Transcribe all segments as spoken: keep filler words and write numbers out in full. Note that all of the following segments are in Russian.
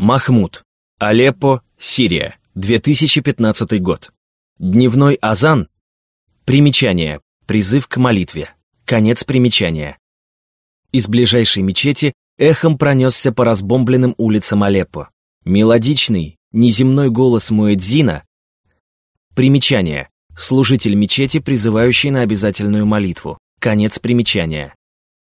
Махмуд. Алеппо, Сирия. две тысячи пятнадцатый год. Дневной азан. Примечание. Призыв к молитве. Конец примечания. Из ближайшей мечети эхом пронесся по разбомбленным улицам Алеппо. Мелодичный, неземной голос муэдзина. Примечание. Служитель мечети, призывающий на обязательную молитву. Конец примечания.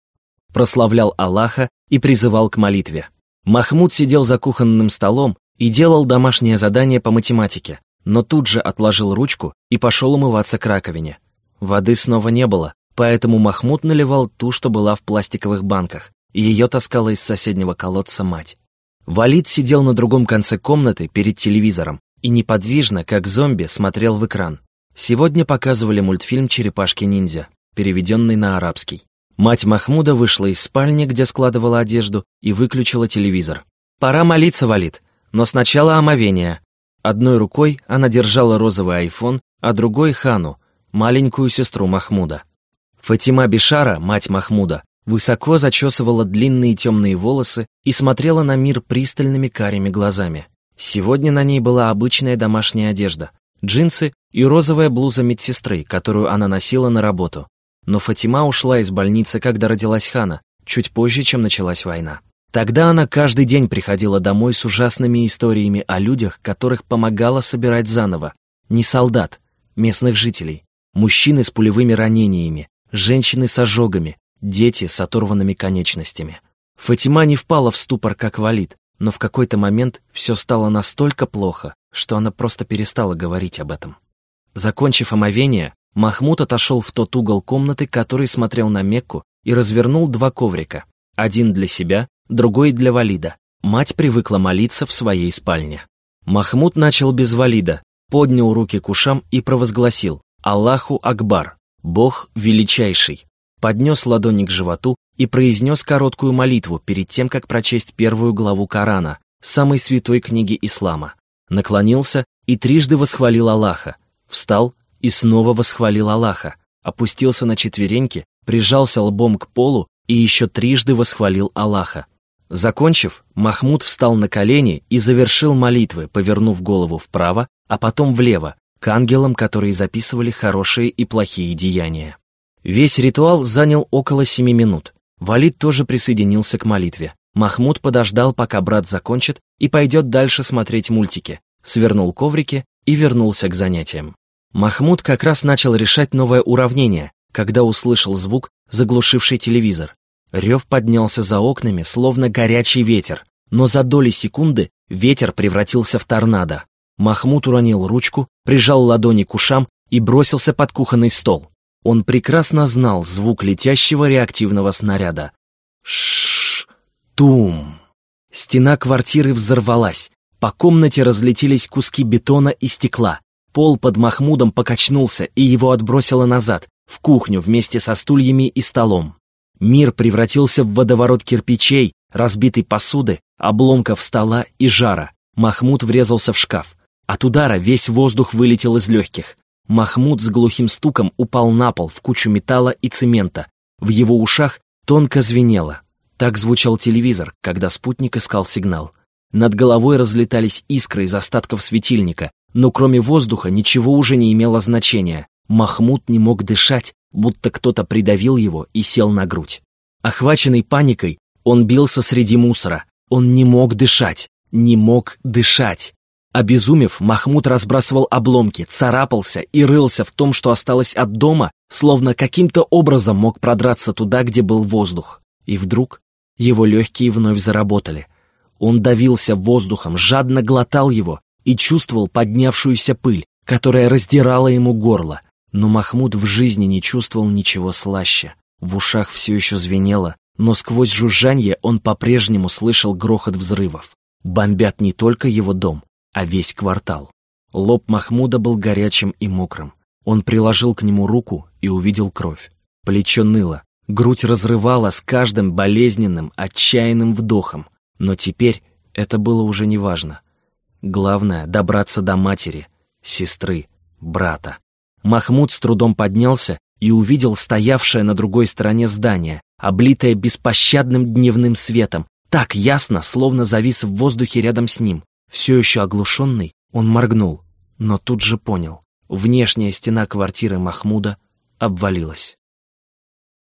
Прославлял Аллаха и призывал к молитве. Махмуд сидел за кухонным столом и делал домашнее задание по математике, но тут же отложил ручку и пошел умываться к раковине. Воды снова не было, поэтому Махмуд наливал ту, что была в пластиковых банках, и ее таскала из соседнего колодца мать. Валид сидел на другом конце комнаты перед телевизором и неподвижно, как зомби, смотрел в экран. Сегодня показывали мультфильм «Черепашки-ниндзя», переведенный на арабский. Мать Махмуда вышла из спальни, где складывала одежду, и выключила телевизор. «Пора молиться, Валид, но сначала омовение». Одной рукой она держала розовый айфон, а другой — Хану, маленькую сестру Махмуда. Фатима Бишара, мать Махмуда, высоко зачесывала длинные темные волосы и смотрела на мир пристальными карими глазами. Сегодня на ней была обычная домашняя одежда, джинсы и розовая блуза медсестры, которую она носила на работу. Но Фатима ушла из больницы, когда родилась Хана, чуть позже, чем началась война. Тогда она каждый день приходила домой с ужасными историями о людях, которых помогала собирать заново. Не солдат, местных жителей, мужчины с пулевыми ранениями, женщины с ожогами, дети с оторванными конечностями. Фатима не впала в ступор, как Валид, но в какой-то момент все стало настолько плохо, что она просто перестала говорить об этом. Закончив омовение, Махмуд отошел в тот угол комнаты, который смотрел на Мекку, и развернул два коврика. Один для себя, другой для Валида. Мать привыкла молиться в своей спальне. Махмуд начал без Валида, поднял руки к ушам и провозгласил «Аллаху Акбар, Бог величайший». Поднес ладони к животу и произнес короткую молитву перед тем, как прочесть первую главу Корана, самой святой книги ислама. Наклонился и трижды восхвалил Аллаха, встал и снова восхвалил Аллаха, опустился на четвереньки, прижался лбом к полу и еще трижды восхвалил Аллаха. Закончив, Махмуд встал на колени и завершил молитвы, повернув голову вправо, а потом влево, к ангелам, которые записывали хорошие и плохие деяния. Весь ритуал занял около семи минут. Валид тоже присоединился к молитве. Махмуд подождал, пока брат закончит, и пойдет дальше смотреть мультики, свернул коврики и вернулся к занятиям. Махмуд как раз начал решать новое уравнение, когда услышал звук, заглушивший телевизор. Рев поднялся за окнами, словно горячий ветер, но за доли секунды ветер превратился в торнадо. Махмуд уронил ручку, прижал ладони к ушам и бросился под кухонный стол. Он прекрасно знал звук летящего реактивного снаряда. Ш-тум. Стена квартиры взорвалась. По комнате разлетелись куски бетона и стекла. Пол под Махмудом покачнулся, и его отбросило назад, в кухню вместе со стульями и столом. Мир превратился в водоворот кирпичей, разбитой посуды, обломков стола и жара. Махмуд врезался в шкаф. От удара весь воздух вылетел из легких. Махмуд с глухим стуком упал на пол в кучу металла и цемента. В его ушах тонко звенело. Так звучал телевизор, когда спутник искал сигнал. Над головой разлетались искры из остатков светильника, но кроме воздуха ничего уже не имело значения. Махмуд не мог дышать, будто кто-то придавил его и сел на грудь. Охваченный паникой, он бился среди мусора. Он не мог дышать, не мог дышать. Обезумев, Махмуд разбрасывал обломки, царапался и рылся в том, что осталось от дома, словно каким-то образом мог продраться туда, где был воздух. И вдруг его легкие вновь заработали. Он давился воздухом, жадно глотал его и чувствовал поднявшуюся пыль, которая раздирала ему горло. Но Махмуд в жизни не чувствовал ничего слаще. В ушах все еще звенело, но сквозь жужжанье он по-прежнему слышал грохот взрывов. Бомбят не только его дом, а весь квартал. Лоб Махмуда был горячим и мокрым. Он приложил к нему руку и увидел кровь. Плечо ныло, грудь разрывала с каждым болезненным, отчаянным вдохом. Но теперь это было уже неважно. Главное — добраться до матери, сестры, брата. Махмуд с трудом поднялся и увидел стоявшее на другой стороне здание, облитое беспощадным дневным светом, так ясно, словно завис в воздухе рядом с ним. Все еще оглушенный, он моргнул, но тут же понял. Внешняя стена квартиры Махмуда обвалилась.